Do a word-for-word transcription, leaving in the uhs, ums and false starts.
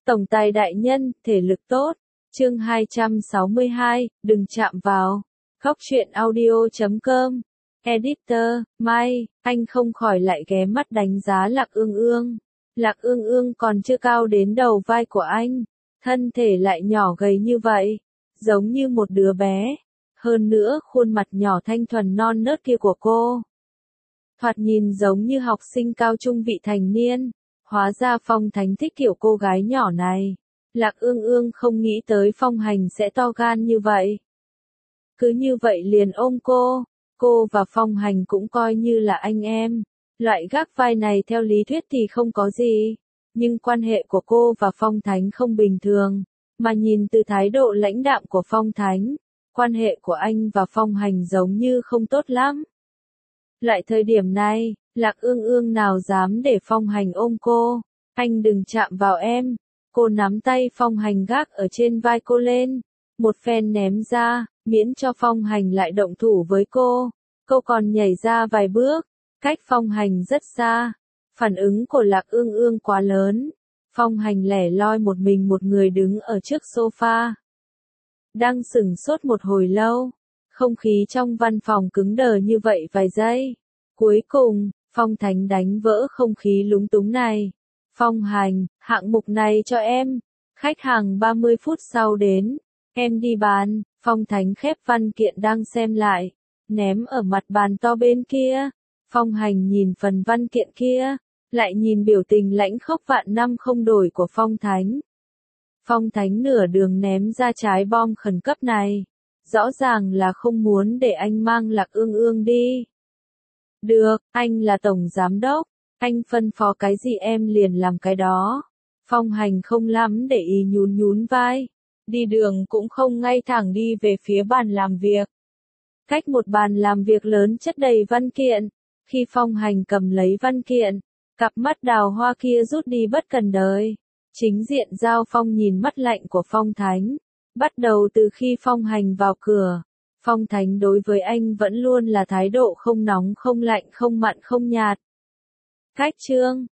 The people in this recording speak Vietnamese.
Tổng tài đại nhân, thể lực tốt. Chương hai trăm sáu mươi hai, đừng chạm vào. Góc truyện audio chấm com. Editor, Mai, anh không khỏi lại ghé mắt đánh giá Lạc Ương Ương. Lạc Ương Ương còn chưa cao đến đầu vai của anh, thân thể lại nhỏ gầy như vậy, giống như một đứa bé. Hơn nữa khuôn mặt nhỏ thanh thuần non nớt kia của cô, thoạt nhìn giống như học sinh cao trung vị thành niên. Hóa ra Phong Thánh thích kiểu cô gái nhỏ này. Lạc Ương Ương không nghĩ tới Phong Hành sẽ to gan như vậy. Cứ như vậy liền ôm cô. Cô và Phong Hành cũng coi như là anh em. Loại gác vai này theo lý thuyết thì không có gì. Nhưng quan hệ của cô và Phong Thánh không bình thường. Mà nhìn từ thái độ lãnh đạm của Phong Thánh, quan hệ của anh và Phong Hành giống như không tốt lắm. Lại thời điểm này, Lạc Ương Ương nào dám để Phong Hành ôm cô. Anh đừng chạm vào em. Cô nắm tay Phong Hành gác ở trên vai cô lên. Một phen ném ra, miễn cho Phong Hành lại động thủ với cô. Cô còn nhảy ra vài bước, cách Phong Hành rất xa. Phản ứng của Lạc Ương Ương quá lớn. Phong Hành lẻ loi một mình một người đứng ở trước sofa. Đang sửng sốt một hồi lâu. Không khí trong văn phòng cứng đờ như vậy vài giây. Cuối cùng, Phong Thánh đánh vỡ không khí lúng túng này. Phong Hành, hạng mục này cho em. Khách hàng ba mươi phút sau đến. Em đi bàn. Phong Thánh khép văn kiện đang xem lại, ném ở mặt bàn to bên kia. Phong Hành nhìn phần văn kiện kia, lại nhìn biểu tình lãnh khốc vạn năm không đổi của Phong Thánh. Phong Thánh nửa đường ném ra trái bom khẩn cấp này. Rõ ràng là không muốn để anh mang Lạc Ương Ương đi. Được, anh là tổng giám đốc. Anh phân phó cái gì em liền làm cái đó. Phong Hành không lắm để ý nhún nhún vai. Đi đường cũng không ngay thẳng đi về phía bàn làm việc. Cách một bàn làm việc lớn chất đầy văn kiện. Khi Phong Hành cầm lấy văn kiện, cặp mắt đào hoa kia rút đi bất cần đời. Chính diện giao phong nhìn mắt lạnh của Phong Thánh. Bắt đầu từ khi Phong Hành vào cửa, Phong Thánh đối với anh vẫn luôn là thái độ không nóng không lạnh không mặn không nhạt. Cách chương